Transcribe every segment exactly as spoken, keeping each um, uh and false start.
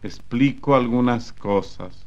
explico algunas cosas.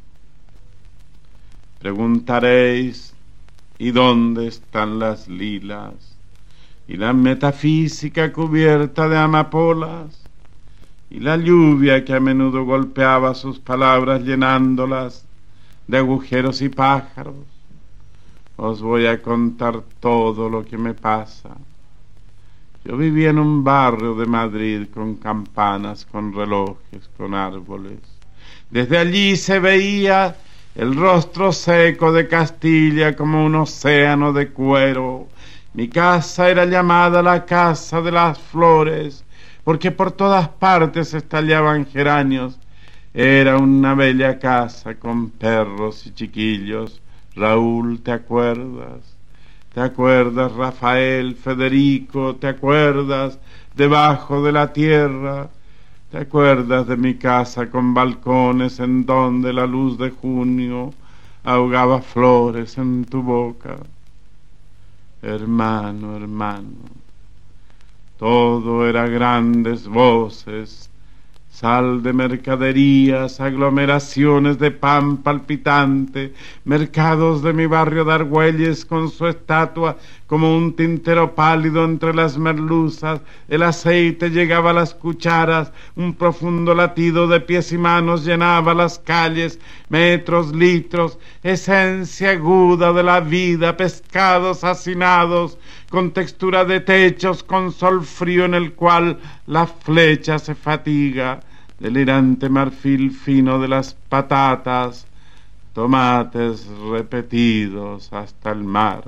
Preguntaréis, ¿y dónde están las lilas? Y la metafísica cubierta de amapolas, y la lluvia que a menudo golpeaba sus palabras llenándolas de agujeros y pájaros. Os voy a contar todo lo que me pasa. Yo vivía en un barrio de Madrid con campanas, con relojes, con árboles. Desde allí se veía el rostro seco de Castilla como un océano de cuero. Mi casa era llamada la casa de las flores, porque por todas partes estallaban geranios. Era una bella casa con perros y chiquillos. Raúl, ¿te acuerdas? ¿Te acuerdas, Rafael, Federico? ¿Te acuerdas, debajo de la tierra? ¿Te acuerdas de mi casa con balcones en donde la luz de junio ahogaba flores en tu boca? Hermano, hermano, todo era grandes voces, sal de mercaderías, aglomeraciones de pan palpitante, mercados de mi barrio de Argüelles con su estatua como un tintero pálido entre las merluzas, el aceite llegaba a las cucharas, un profundo latido de pies y manos llenaba las calles, metros, litros, esencia aguda de la vida, pescados hacinados, con textura de techos, con sol frío en el cual la flecha se fatiga, delirante marfil fino de las patatas, tomates repetidos hasta el mar.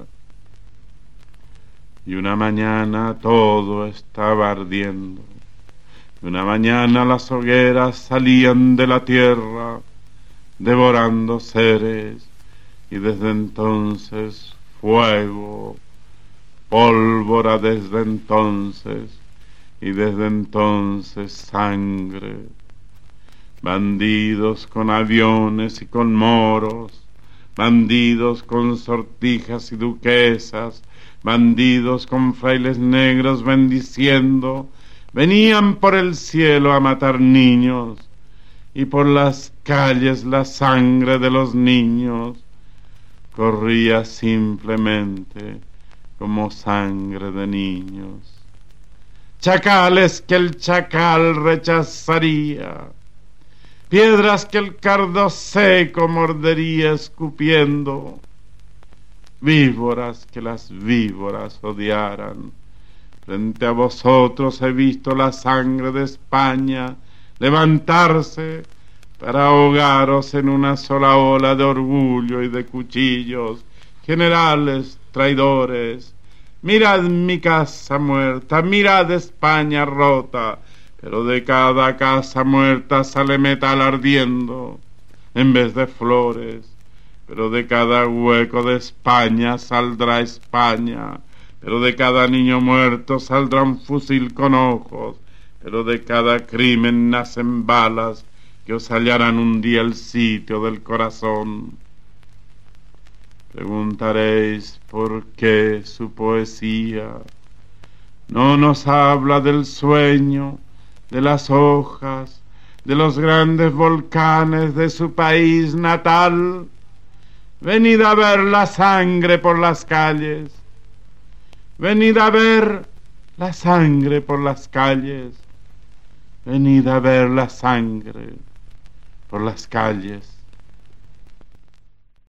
Y una mañana todo estaba ardiendo, y una mañana las hogueras salían de la tierra, devorando seres, y desde entonces fuego, pólvora desde entonces, y desde entonces sangre, bandidos con aviones y con moros, bandidos con sortijas y duquesas, bandidos con frailes negros bendiciendo, venían por el cielo a matar niños, y por las calles la sangre de los niños corría simplemente como sangre de niños. Chacales que el chacal rechazaría, piedras que el cardo seco mordería escupiendo, víboras que las víboras odiaran. Frente a vosotros he visto la sangre de España levantarse para ahogaros en una sola ola de orgullo y de cuchillos. Generales traidores, mirad mi casa muerta, mirad España rota, pero de cada casa muerta sale metal ardiendo en vez de flores, pero de cada hueco de España saldrá España, pero de cada niño muerto saldrá un fusil con ojos, pero de cada crimen nacen balas que os hallarán un día el sitio del corazón. Preguntaréis por qué su poesía no nos habla del sueño, de las hojas, de los grandes volcanes de su país natal. Venid a ver la sangre por las calles, venid a ver la sangre por las calles, venid a ver la sangre por las calles.